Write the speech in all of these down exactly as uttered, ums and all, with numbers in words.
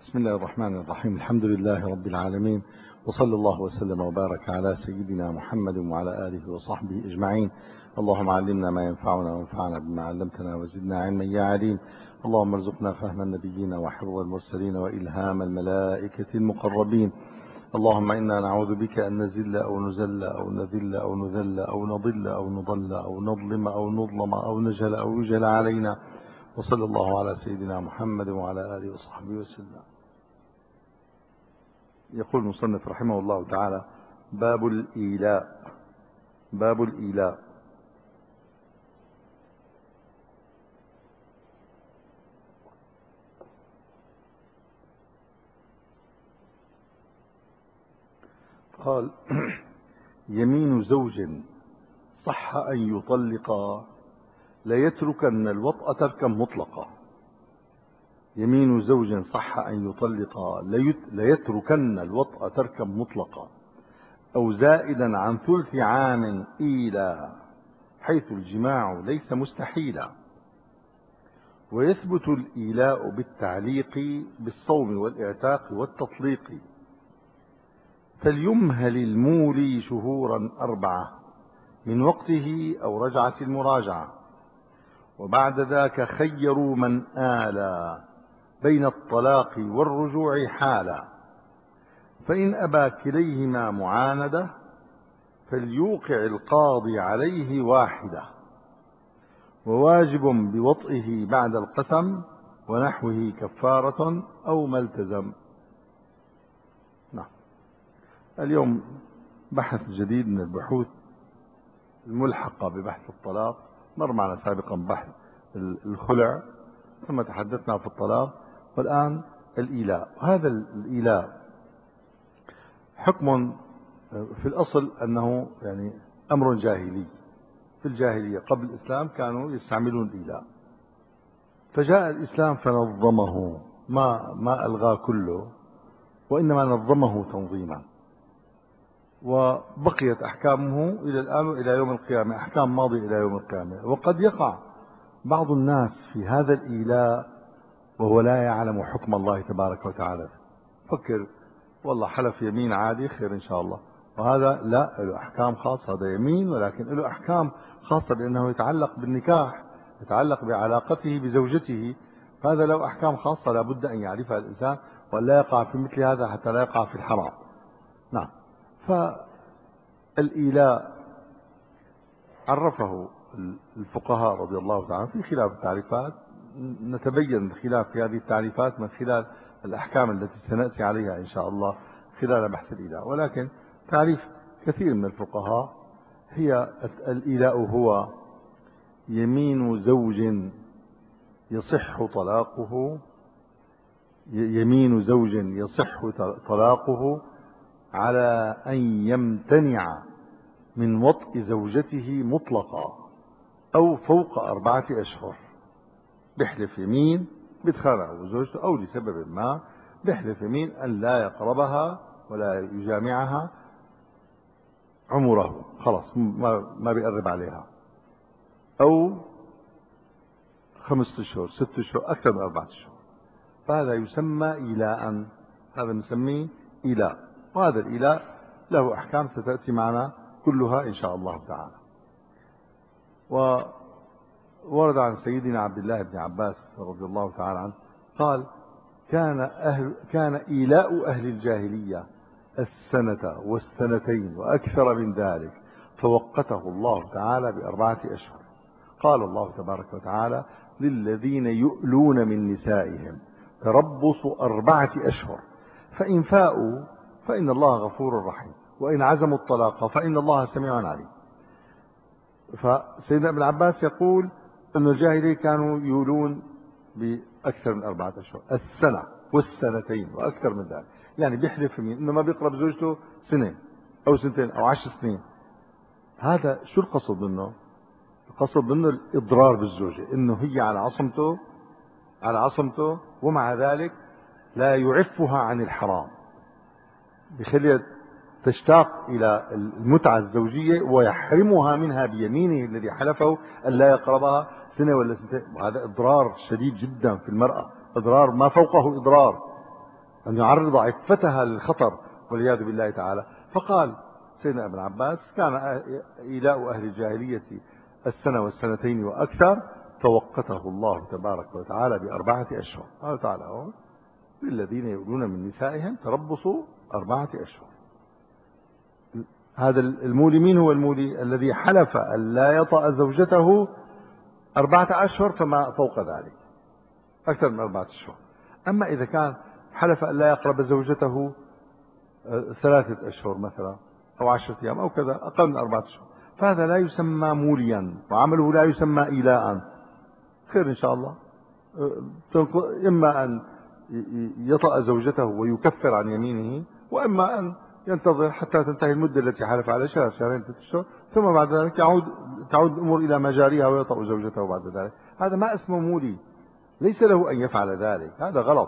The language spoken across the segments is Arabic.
بسم الله الرحمن الرحيم. الحمد لله رب العالمين، وصلى الله وسلم وبارك على سيدنا محمد وعلى آله وصحبه أجمعين. اللهم علمنا ما ينفعنا وانفعنا بما علمتنا وزدنا علما يا عليم. اللهم ارزقنا فهم النبيين وحفظ المرسلين وإلهام الملائكة المقربين. اللهم إنا نعوذ بك أن نزل أو نزل أو نذل أو نذل أو نضل أو نضل أو نظلم أو نظلم أو نجهل أو يجهل علينا. وصلى الله على سيدنا محمد وعلى آله وصحبه وسلم. يقول المصنف رحمه الله تعالى: باب الإيلاء. باب الإيلاء. قال: يمين زوج صح أن يطلق ليتركن الوطأ تركا مطلقا. يمين زوج صح أن يطلق ليتركن الوطأ تركا مطلقا أو زائدا عن ثلث عام إيلا، حيث الجماع ليس مستحيلا. ويثبت الإيلاء بالتعليق بالصوم والإعتاق والتطليق. فليمهل المولي شهورا أربعة من وقته أو رجعة المراجعة، وبعد ذاك خيروا من آلى بين الطلاق والرجوع حالا. فإن أبى كليهما معاندة فليوقع القاضي عليه واحدة، وواجب بوطئه بعد القسم ونحوه كفارة أو ما التزم. نعم. اليوم بحث جديد من البحوث الملحقة ببحث الطلاق. مر معنا سابقا بحث الخلع، ثم تحدثنا في الطلاق، والآن الإيلاء. هذا الإيلاء حكم في الأصل أنه يعني أمر جاهلي. في الجاهلية قبل الإسلام كانوا يستعملون الإيلاء، فجاء الإسلام فنظمه، ما ما ألغى كله، وإنما نظمه تنظيما، وبقيت أحكامه إلى الآن وإلى يوم القيامة، أحكام ماضية إلى يوم القيامة. وقد يقع بعض الناس في هذا الإيلاء وهو لا يعلم حكم الله تبارك وتعالى. فكر والله حلف يمين عادي خير إن شاء الله، وهذا لا له أحكام خاصة. هذا يمين ولكن له أحكام خاصة لأنه يتعلق بالنكاح، يتعلق بعلاقته بزوجته، فهذا له أحكام خاصة لا بد أن يعرفها الإنسان وأن لا يقع في مثل هذا حتى لا يقع في الحرام. نعم. فالإيلاء عرفه الفقهاء رضي الله تعالى في خلاف التعريفات. نتبين الخلاف في هذه التعريفات من خلال الأحكام التي سنأتي عليها إن شاء الله خلال بحث الإيلاء. ولكن تعريف كثير من الفقهاء هي: الإيلاء هو يمين زوج يصح طلاقه يمين زوج يصح طلاقه على أن يمتنع من وطء زوجته مطلقا أو فوق أربعة أشهر. بيحلف يمين بيتخانق زوجته أو لسبب ما، بيحلف يمين أن لا يقربها ولا يجامعها عمره، خلاص ما ما بيقرب عليها، أو خمسة أشهر ست أشهر أكثر من أربعة أشهر، فهذا يسمى إيلاء. هذا نسميه إيلاء، وهذا الإيلاء له أحكام ستأتي معنا كلها إن شاء الله تعالى. وورد عن سيدنا عبد الله بن عباس رضي الله تعالى عنه قال: كان أهل كان إيلاء أهل الجاهلية السنة والسنتين وأكثر من ذلك، فوقته الله تعالى بأربعة أشهر. قال الله تبارك وتعالى: للذين يؤلون من نسائهم تربص أربعة أشهر فإن فاءوا فإن الله غفور رحيم وإن عزموا الطلاق فإن الله سميع عليم. فسيدنا ابن عباس يقول أن الجاهلية كانوا يولون بأكثر من أربعة أشهر، السنة والسنتين وأكثر من ذلك، يعني بيحلف يمين إنه ما بيقرب زوجته سنة أو سنتين أو عشر سنين. هذا شو القصد منه؟ القصد منه الإضرار بالزوجة، إنه هي على عصمته على عصمته ومع ذلك لا يعفها عن الحرام، بخليها تشتاق إلى المتعة الزوجية ويحرمها منها بيمينه الذي حلفه أن لا يقربها سنة ولا سنتين. وهذا إضرار شديد جدا في المرأة، إضرار ما فوقه إضرار. أن يعرض عفتها للخطر والعياذ بالله تعالى. فقال سيدنا ابن عباس كان إيلاء أهل الجاهلية السنة والسنتين وأكثر، فوقته الله تبارك وتعالى بأربعة أشهر. قال تعالى للذين يؤلون من نسائهم تربصوا أربعة أشهر. هذا المولي مين هو المولي؟ الذي حلف أن لا يطأ زوجته أربعة أشهر فما فوق ذلك، أكثر من أربعة أشهر. أما إذا كان حلف أن لا يقرب زوجته ثلاثة أشهر مثلا أو عشرة أيام أو كذا أقل من أربعة أشهر، فهذا لا يسمى موليا وعمله لا يسمى إيلاء. خير إن شاء الله، إما أن يطأ زوجته ويكفر عن يمينه، وإما أن ينتظر حتى تنتهي المدة التي حلف على شهر شهرين ثلاثة أشهر، ثم بعد ذلك يعود تعود الأمور إلى مجاريها ويطأ زوجته بعد ذلك. هذا ما اسمه مولي، ليس له أن يفعل ذلك، هذا غلط،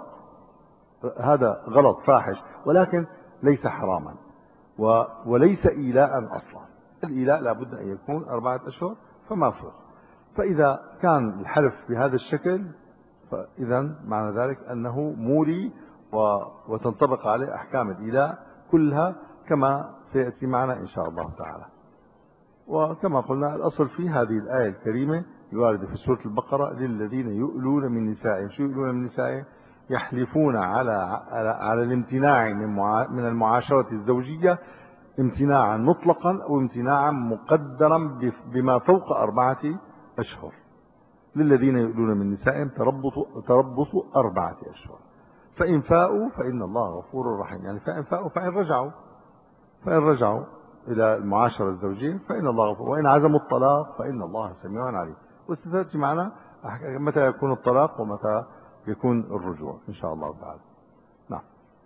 هذا غلط فاحش، ولكن ليس حراما وليس إيلاء أصلا. الإيلاء لابد أن يكون أربعة أشهر فما فوق. فإذا كان الحلف بهذا الشكل فإذا معنى ذلك أنه مولي وتنطبق عليه أحكام الإيلاء كلها كما سيأتي معنا إن شاء الله تعالى. وكما قلنا الأصل في هذه الآية الكريمة الواردة في سورة البقرة للذين يؤلون من نسائهم. شو يؤلون من نسائهم؟ يحلفون على على الامتناع من المعاشرة الزوجية امتناعا مطلقا أو امتناعا مقدرا بما فوق أربعة أشهر. للذين يؤلون من نسائهم تربص أربعة أشهر، فإن فاءوا فإن الله غفور رحيم. يعني فإن فاءوا فإن رجعوا فإن رجعوا إلى المعاشرة الزوجية فإن الله غفور، وإن عزموا الطلاق فإن الله سميع عليم. وستأتي معنا متى يكون الطلاق ومتى يكون الرجوع إن شاء الله تعالى. نعم.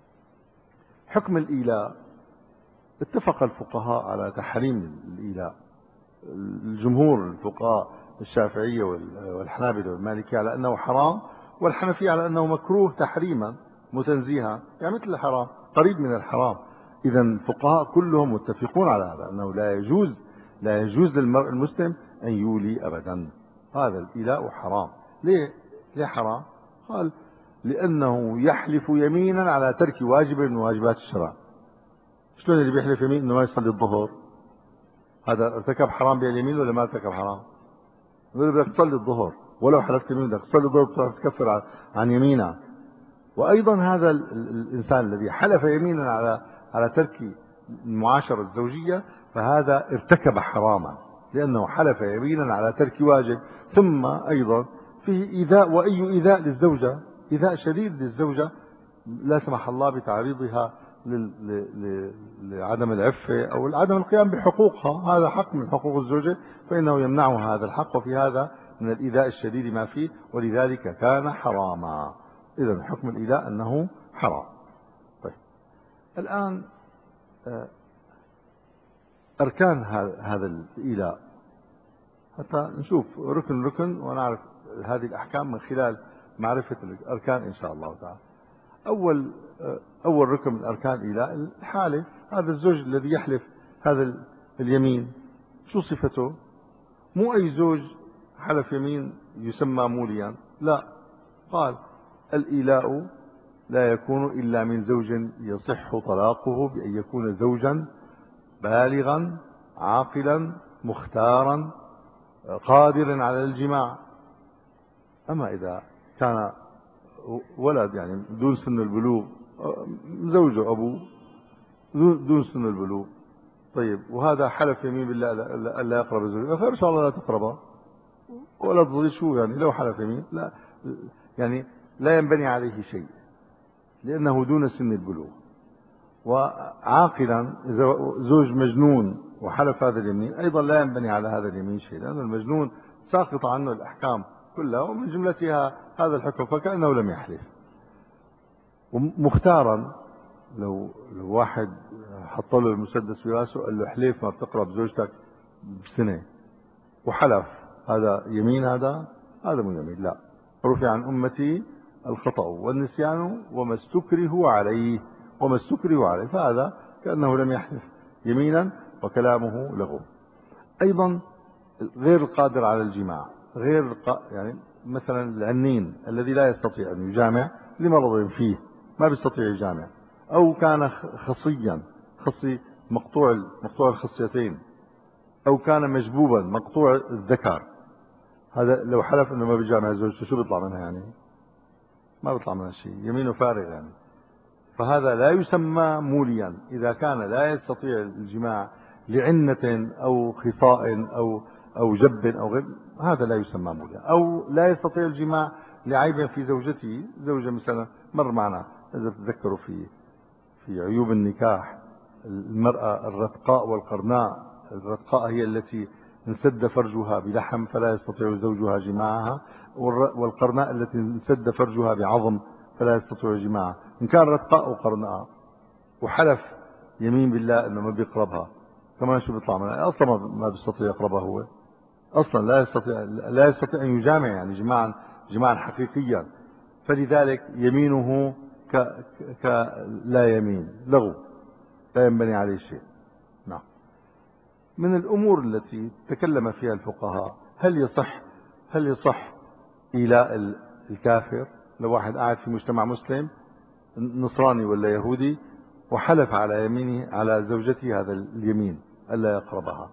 حكم الإيلاء، اتفق الفقهاء على تحريم الإيلاء. الجمهور الفقهاء الشافعية والحنابلة والمالكية على أنه حرام، والحنفية على أنه مكروه تحريما متنزيها، يعني مثل الحرام قريب من الحرام. إذا الفقهاء كلهم متفقون على هذا أنه لا يجوز لا يجوز للمرء المسلم أن يولي أبدا. هذا الإيلاء حرام. ليه ليه حرام؟ قال لأنه يحلف يمينا على ترك واجب من واجبات الشرع. شلون اللي بيحلف يمين انه ما يصلي الظهر؟ هذا ارتكب حرام باليمين ولا ما ارتكب حرام؟ يقول بدك تصلي الظهر، ولو حلفت يمين بدك تصلي الظهر بتروح تكفر عن يمينه. وايضا هذا الانسان الذي حلف يمينا على على ترك المعاشره الزوجيه فهذا ارتكب حراما، لانه حلف يمينا على ترك واجب. ثم ايضا فيه ايذاء، واي ايذاء للزوجه، ايذاء شديد للزوجه لا سمح الله بتعريضها لعدم العفة أو عدم القيام بحقوقها. هذا حق من حقوق الزوجة، فإنه يمنعها هذا الحق، وفي هذا من الإيذاء الشديد ما فيه، ولذلك كان حراما. إذن حكم الإيذاء أنه حرام. طيب الآن أركان هذا الإيذاء حتى نشوف ركن ركن ونعرف هذه الأحكام من خلال معرفة الأركان إن شاء الله تعالى. أول أول ركن من أركان الإيلاء الحالف. هذا الزوج الذي يحلف هذا اليمين شو صفته؟ مو أي زوج حلف يمين يسمى موليا، لا. قال الإيلاء لا يكون إلا من زوج يصح طلاقه بأن يكون زوجا بالغا عاقلا مختارا قادرا على الجماع. أما إذا كان ولد يعني دون سن البلوغ، زوجه أبوه دون سن البلوغ، طيب وهذا حلف يمين بالله لا يقرب زوجه، خير إن شاء الله لا تقربه ولا تظلي. شو يعني لو حلف يمين لا يعني لا ينبني عليه شيء لأنه دون سن البلوغ. وعاقلا إذا زوج مجنون وحلف هذا اليمين أيضا لا ينبني على هذا اليمين شيء، لأن المجنون ساقط عنه الأحكام كلها ومن جملتها هذا الحكم، فكأنه لم يحلف. ومختارا لو لو واحد حط له المسدس في راسه قال له حليف ما بتقرب زوجتك بسنة وحلف، هذا يمين؟ هذا هذا مو يمين. لا، رفع عن أمتي الخطأ والنسيان وما استكرهوا عليه وما استكرهوا عليه، فهذا كأنه لم يحلف يمينا وكلامه لغو. أيضا غير القادر على الجماع، غير يعني مثلا العنين الذي لا يستطيع أن يجامع لمرض فيه ما بيستطيع يجامع، أو كان خصيا خصي مقطوع مقطوع الخصيتين، أو كان مجبوبا مقطوع الذكر، هذا لو حلف انه ما بيجامع زوجته شو بيطلع منها يعني؟ ما بيطلع منها شيء، يمينه فارغ يعني. فهذا لا يسمى موليا إذا كان لا يستطيع الجماع لعنة أو خصاء أو أو جب أو غير، هذا لا يسمى موليا. أو لا يستطيع الجماع لعيب في زوجته، زوجة مثلا مر معنا إذا تذكروا في في عيوب النكاح، المرأة الرتقاء والقرناء، الرتقاء هي التي انسد فرجها بلحم فلا يستطيع زوجها جماعها، والقرناء التي انسد فرجها بعظم فلا يستطيع جماعها. إن كان رتقاء وقرناء وحلف يمين بالله انه ما بيقربها، كمان شو بيطلع منها؟ اصلا ما بيستطيع يقربها، هو اصلا لا يستطيع لا يستطيع ان يجامع يعني جماعا جماعا حقيقيا. فلذلك يمينه ك... ك لا يمين، لغو، لا ينبني عليه شيء. نعم. من الامور التي تكلم فيها الفقهاء، هل يصح هل يصح إيلاء الكافر؟ لو واحد قاعد في مجتمع مسلم نصراني ولا يهودي وحلف على يمينه على زوجته هذا اليمين ألا يقربها،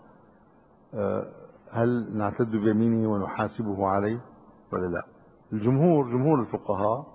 هل نعتد بيمينه ونحاسبه عليه ولا لا؟ الجمهور جمهور الفقهاء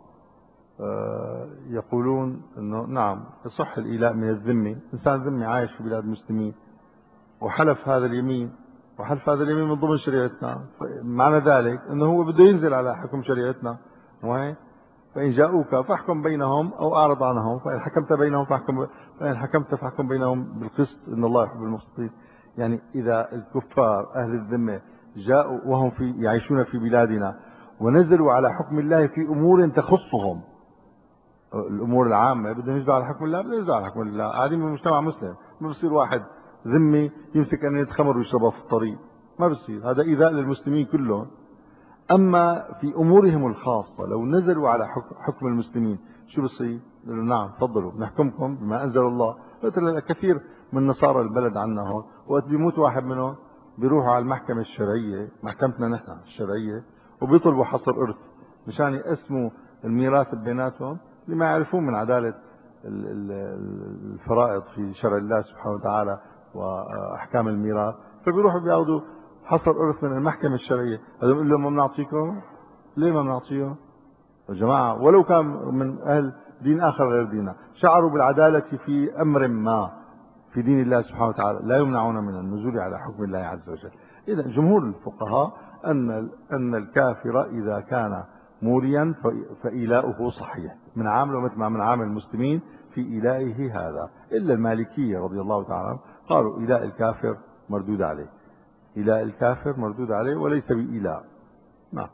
يقولون انه نعم يصح الإيلاء من الذمي. انسان ذمي عايش في بلاد المسلمين وحلف هذا اليمين، وحلف هذا اليمين من ضمن شريعتنا، معنى ذلك انه هو بده ينزل على حكم شريعتنا. وين؟ فإن جاءوك فاحكم بينهم أو أعرض عنهم، فإن حكمت بينهم فاحكم فإن حكمت فاحكم بينهم بالقسط إن الله يحب المقسطين. يعني إذا الكفار أهل الذمة جاءوا وهم في يعيشون في بلادنا ونزلوا على حكم الله في أمور تخصهم، الأمور العامة بدهم ينزلوا على حكم الله، بدهم ينزلوا على حكم الله، قاعدين بمجتمع مسلم، ما بصير واحد ذمي يمسك أن يتخمر ويشربها في الطريق، ما بصير، هذا إيذاء للمسلمين كلهم. أما في أمورهم الخاصة لو نزلوا على حكم المسلمين شو بصير؟ نعم تفضلوا نحكمكم بما أنزل الله. مثلا كثير من نصارى البلد عنا هون وقت بيموت واحد منهم بيروحوا على المحكمة الشرعية، محكمتنا نحن الشرعية، وبيطلبوا حصر إرث مشان يقسموا الميراث بيناتهم لما يعرفون من عدالة الفرائض في شرع الله سبحانه وتعالى وأحكام الميراث. فبيروحوا بياخذوا حصر إرث من المحكمة الشرعية، هذا بيقول لهم ما بنعطيكم. ليه ما بنعطيهم يا جماعة؟ ولو كان من أهل دين آخر غير ديننا، شعروا بالعدالة في أمر ما في دين الله سبحانه وتعالى، لا يمنعون من النزول على حكم الله عز وجل. إذا جمهور الفقهاء أن أن الكافر إذا كان موليا فإيلاؤه صحيح، من عامله مثل ما من عامل المسلمين في إيلائه هذا، إلا المالكية رضي الله تعالى قالوا إيلاء الكافر مردود عليه، إيلاء الكافر مردود عليه وليس بإيلاء. نعم.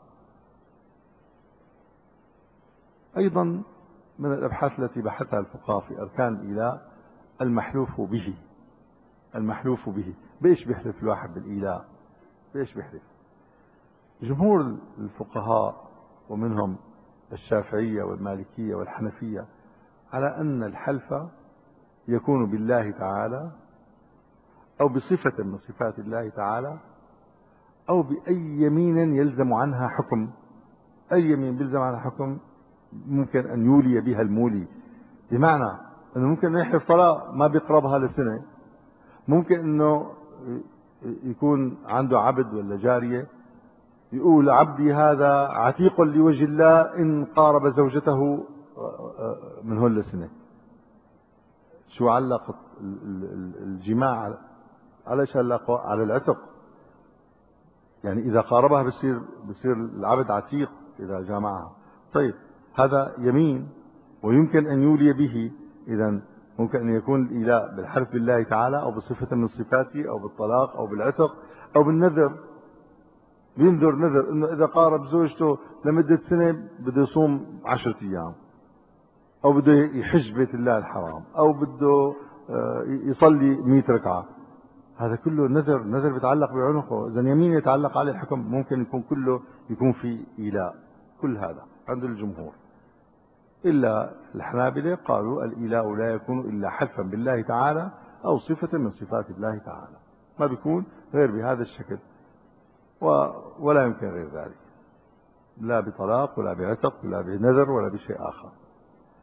أيضا من الأبحاث التي بحثها الفقهاء في أركان الإيلاء المحلوف به. المحلوف به بإيش بيحلف الواحد بالإيلاء؟ بإيش بيحلف؟ جمهور الفقهاء ومنهم الشافعية والمالكية والحنفية على أن الحلف يكون بالله تعالى أو بصفة من صفات الله تعالى أو بأي يمين يلزم عنها حكم. أي يمين يلزم عنها حكم ممكن أن يولي بها المولي، بمعنى أنه ممكن أنه يحلف طلاق ما بيقربها لسنة، ممكن أنه يكون عنده عبد ولا جارية يقول عبدي هذا عتيق لوجه الله إن قارب زوجته من هون لسنة. شو علق الجماع على شو علق؟ على العتق. يعني إذا قاربها بصير بصير العبد عتيق إذا جامعها. طيب هذا يمين ويمكن أن يولي به. إذا ممكن أن يكون الإيلاء بالحلف بالله تعالى أو بصفة من صفاته أو بالطلاق أو بالعتق أو بالنذر. بينذر نذر إنه إذا قارب زوجته لمدة سنة بده يصوم عشرة أيام، أو بده يحج بيت الله الحرام، أو بده يصلي مئة ركعة. هذا كله نذر، نذر بيتعلق بعنقه. إذا يمين يتعلق عليه الحكم ممكن يكون كله يكون في إيلاء. كل هذا عند الجمهور، إلا الحنابلة قالوا الإيلاء لا يكون إلا حلفا بالله تعالى أو صفة من صفات الله تعالى، ما بيكون غير بهذا الشكل ولا يمكن غير ذلك، لا بطلاق ولا بعتق ولا بنذر ولا بشيء آخر.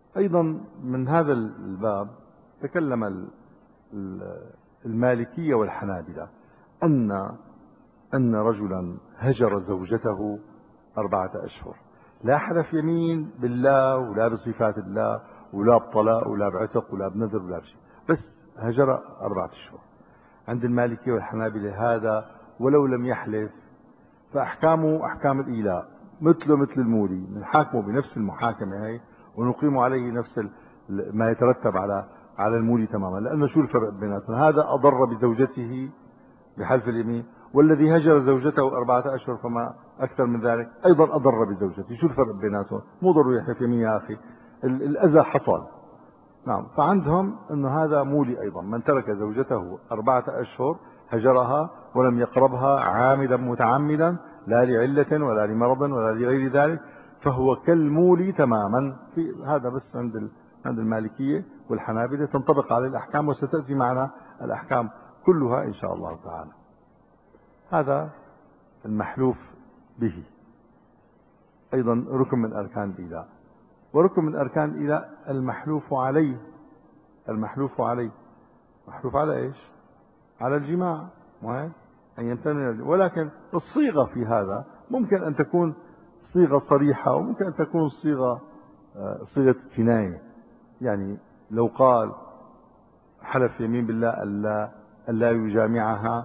أيضا من هذا الباب تكلم المالكية والحنابلة أن أن رجلا هجر زوجته أربعة أشهر، لا حلف يمين بالله ولا بصفات الله ولا بطلاق ولا بعتق ولا بنذر ولا بشيء، بس هجر أربعة أشهر. عند المالكية والحنابلة هذا ولو لم يحلف فأحكامه أحكام الإيلاء، مثله مثل المولي، نحاكمه بنفس المحاكمة هي ونقيم عليه نفس ما يترتب على على المولي تماما. لأنه شو الفرق بيناتهم؟ هذا أضر بزوجته بحلف اليمين، والذي هجر زوجته أربعة أشهر فما أكثر من ذلك أيضا أضر بزوجته. شو الفرق بيناتهم؟ مو ضروري يحلف يمين يا أخي، الأذى حصل. نعم، فعندهم أنه هذا مولي أيضا، من ترك زوجته أربعة أشهر هجرها ولم يقربها عامدا متعمدا لا لعلة ولا لمرض ولا لغير ذلك فهو كالمولي تماما. في هذا بس عند عند المالكية والحنابلة تنطبق عليه الأحكام، وستأتي معنا الأحكام كلها إن شاء الله تعالى. هذا المحلوف به أيضا ركن من أركان الإيلاء. وركن من أركان الإيلاء المحلوف عليه. المحلوف عليه محلوف على إيش؟ على الجماع، مهم أن يمتنع. ولكن الصيغة في هذا ممكن أن تكون صيغة صريحة وممكن أن تكون صيغة صيغة كناية. يعني لو قال حلف يمين بالله ألا ألا يجامعها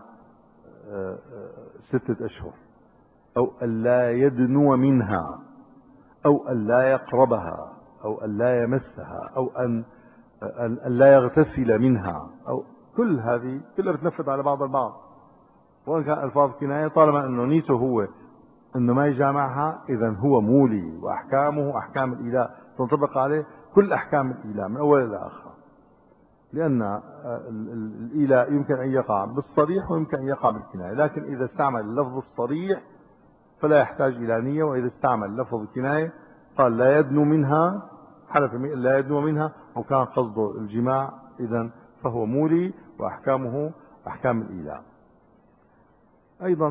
ستة أشهر، أو ألا يدنو منها، أو ألا يقربها، أو ألا يمسها، أو أن أن لا يغتسل منها، أو كل هذه كلها بتنفذ على بعض البعض. وإن كان ألفاظ كناية طالما أنه نيته هو أنه ما يجامعها إذا هو مولي، وأحكامه أحكام الإيلاء تنطبق عليه كل أحكام الإيلاء من أول إلى آخر. لأن الإيلاء يمكن أن يقع بالصريح ويمكن أن يقع بالكناية، لكن إذا استعمل اللفظ الصريح فلا يحتاج إلى نية، وإذا استعمل لفظ الكناية قال لا يدنو منها، حلف لا يدنو منها وكان قصده الجماع، إذن فهو مولي وأحكامه أحكام الإيلاء. أيضا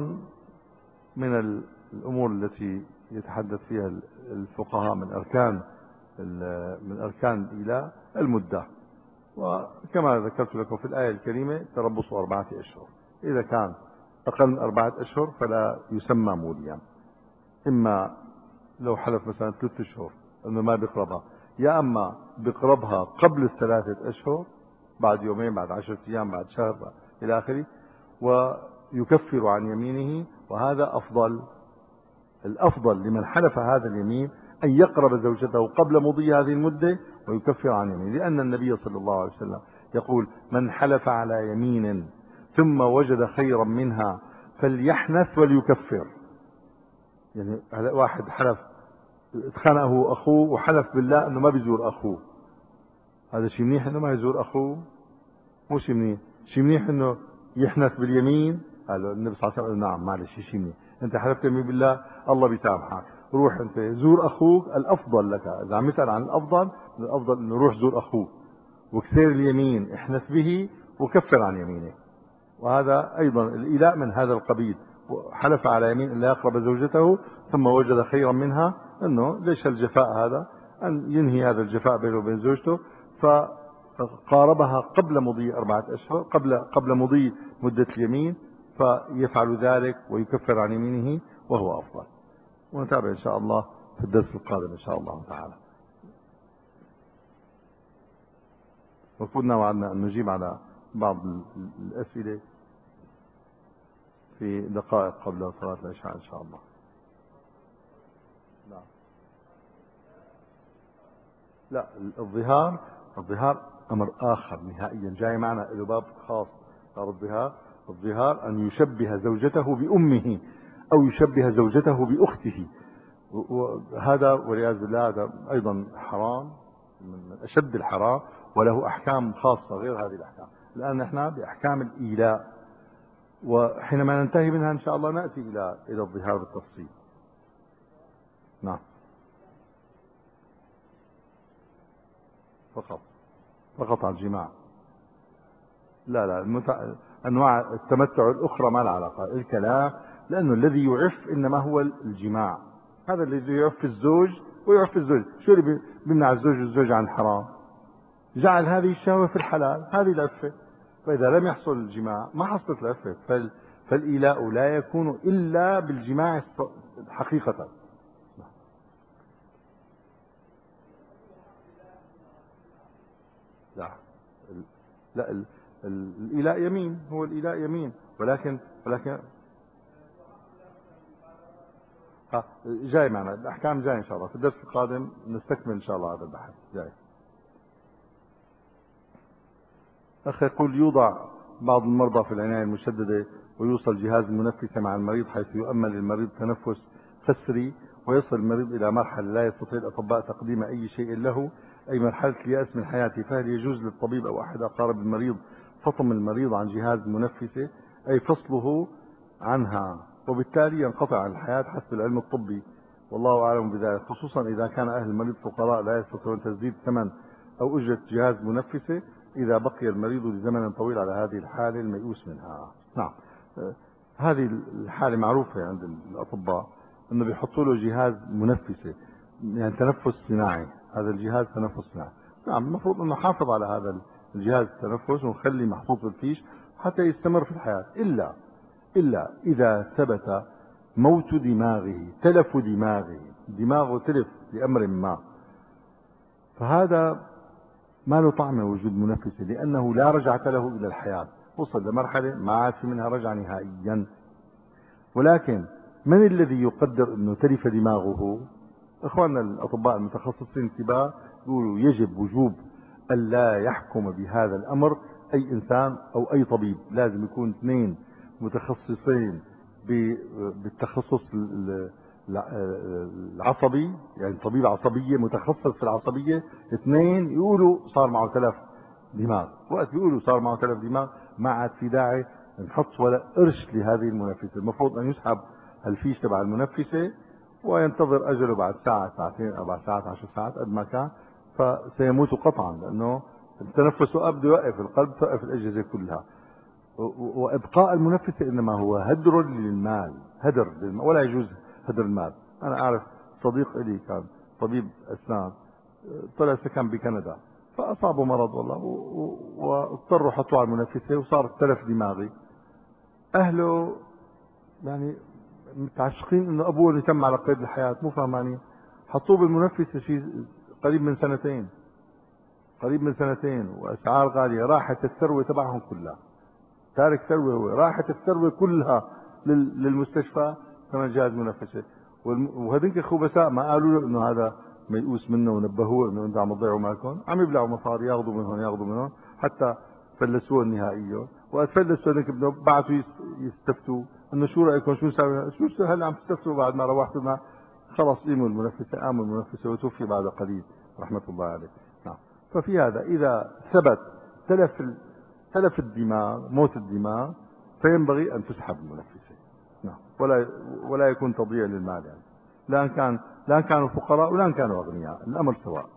من الأمور التي يتحدث فيها الفقهاء من أركان من أركان الإيلاء المدة، وكما ذكرت لكم في الآية الكريمة تربص أربعة أشهر. إذا كان أقل من أربعة أشهر فلا يسمى موليا. إما لو حلف مثلا ثلاثة أشهر أنه ما بيقربها، يا أما بيقربها قبل الثلاثة أشهر، بعد يومين، بعد عشرة أيام، بعد شهر إلى آخره، ويكفر عن يمينه. وهذا أفضل. الأفضل لمن حلف هذا اليمين أن يقرب زوجته قبل مضي هذه المدة ويكفر عن يمينه، لأن النبي صلى الله عليه وسلم يقول من حلف على يمين ثم وجد خيرا منها فليحنث وليكفر. يعني واحد حلف اتخانقه أخوه وحلف بالله أنه ما بيزور أخوه، هذا شيء منيح أنه ما يزور أخوه؟ مو شيء منيح. شيء منيح أنه يحنث باليمين. قال النبي صلى الله عليه وسلم نعم معلش شيء منيح، أنت حلفت يمين بالله الله بيسامحك، روح أنت زور أخوك. الأفضل لك إذا عم يسأل عن الأفضل، الأفضل أنه روح زور أخوك وكسر اليمين احنث به وكفر عن يمينه. وهذا أيضا الإيلاء من هذا القبيل. حلف على يمين أن لا يقرب زوجته ثم وجد خيرا منها، أنه ليش الجفاء هذا، أن ينهي هذا الجفاء بينه وبين زوجته، فقاربها قبل مضي أربعة أشهر، قبل قبل مضي مدة اليمين، فيفعل ذلك ويكفر عن يمينه وهو أفضل. ونتابع إن شاء الله في الدرس القادم إن شاء الله تعالى. وكنا وعدنا أن نجيب على بعض الأسئلة في دقائق قبل صلاة العشاء إن شاء الله. لا, لا الظهار الظهار أمر آخر نهائيا جاي معنا له باب خاص. صار الظهار الظهار أن يشبه زوجته بأمه أو يشبه زوجته بأخته، وهذا والعياذ بالله هذا أيضا حرام من أشد الحرام، وله أحكام خاصة غير هذه الأحكام، لأن نحن بأحكام الإيلاء، وحينما ننتهي منها إن شاء الله نأتي إلى إلى الظهار بالتفصيل. نعم فقط فقط على الجماع. لا لا المتع... أنواع التمتع الأخرى ما لها علاقة الكلام، لأنه الذي يعف إنما هو الجماع. هذا الذي يعف الزوج ويعفي الزوج. شو اللي بيمنع الزوج والزوج عن الحرام؟ جعل هذه الشهوة في الحلال، هذه العفة. فإذا لم يحصل الجماع ما حصلت العفة. فال... فالإيلاء لا يكون إلا بالجماع حقيقة. لا لا ال... ال... الإيلاء يمين، هو الإيلاء يمين، ولكن ولكن ها جاي معنا الأحكام، جاي إن شاء الله في الدرس القادم نستكمل إن شاء الله هذا البحث جاي. أخ يقول يوضع بعض المرضى في العناية المشددة ويوصل جهاز المنفس مع المريض حيث يؤمن للمريض تنفس فسري، ويصل المريض إلى مرحلة لا يستطيع الأطباء تقديم أي شيء له، أي مرحلة اليأس من حياته. فهل يجوز للطبيب أو أحد أقارب المريض فطم المريض عن جهاز منفسه، أي فصله عنها، وبالتالي ينقطع عن الحياة حسب العلم الطبي؟ والله أعلم بذلك، خصوصا إذا كان أهل المريض فقراء لا يستطيعون تسديد ثمن أو أجرة جهاز منفسه إذا بقي المريض لزمن طويل على هذه الحالة الميؤوس منها. نعم، هذه الحالة معروفة عند الأطباء أنه بيحطوا له جهاز منفسه، يعني تنفس صناعي. هذا الجهاز تنفس صناعي. نعم، المفروض أنه نحافظ على هذا الجهاز التنفس ونخليه محطوط في الفيش حتى يستمر في الحياة، إلا إلا إذا ثبت موت دماغه، تلف دماغه، دماغه تلف لأمر ما، فهذا ما له طعم وجود منفسه، لأنه لا رجعة له إلى الحياة، وصل لمرحلة ما عاد في منها رجعة نهائيا. ولكن من الذي يقدر أنه تلف دماغه؟ إخواننا الأطباء المتخصصين الكبار يقولوا يجب وجوب ألا يحكم بهذا الأمر أي إنسان أو أي طبيب، لازم يكون اثنين متخصصين بالتخصص العصبي، يعني طبيب عصبية متخصص في العصبية، اثنين يقولوا صار معه تلف دماغ. وقت بيقولوا صار معه تلف دماغ ما عاد في داعي نحط ولا قرش لهذه المنفسة. المفروض أن يسحب الفيش تبع المنفسة وينتظر أجله بعد ساعة، ساعتين، أربع ساعات، عشر ساعات، قد ما كان، فسيموت قطعا، لأنه التنفس بده يوقف القلب، توقف الأجهزة كلها. وإبقاء المنفسة إنما هو هدر للمال، هدر للمال، ولا يجوز هدر المال. أنا أعرف صديق لي كان طبيب أسنان، طلع سكن بكندا، فأصابه مرض والله، واضطروا حطوه على المنفسة وصار تلف دماغي. أهله يعني متعشقين إنه أبوه اللي تم على قيد الحياة، مو فهمانين، حطوه بالمنفسة شيء قريب من سنتين، قريب من سنتين، وأسعار غالية، راحت الثروة تبعهم كلها، تارك ثروة، هو راحت الثروة كلها للمستشفى كمان جهاز منفسة. وهذنك خبثاء ما قالوا له انه هذا ميؤوس منه ونبهوه انه انتم عم تضيعوا مالكم، عم يبلعوا مصاري، ياخذوا من هون ياخذوا من هون حتى فلسوه نهائيا. وقت فلسوا هذنك بعثوا يستفتوا انه شو رايكم، شو سوي، شو هلا عم تستفتوا بعد ما روحتوا ما خلص قيموا المنفسة، قاموا المنفسة وتوفي بعد قليل رحمة الله عليه. نعم. ففي هذا إذا ثبت تلف تلف الدماغ، موت الدماغ، فينبغي أن تسحب المنفسة. نعم. ولا ولا يكون تضييع للمال، يعني لا كان لا كانوا فقراء ولا كانوا أغنياء، الأمر سواء.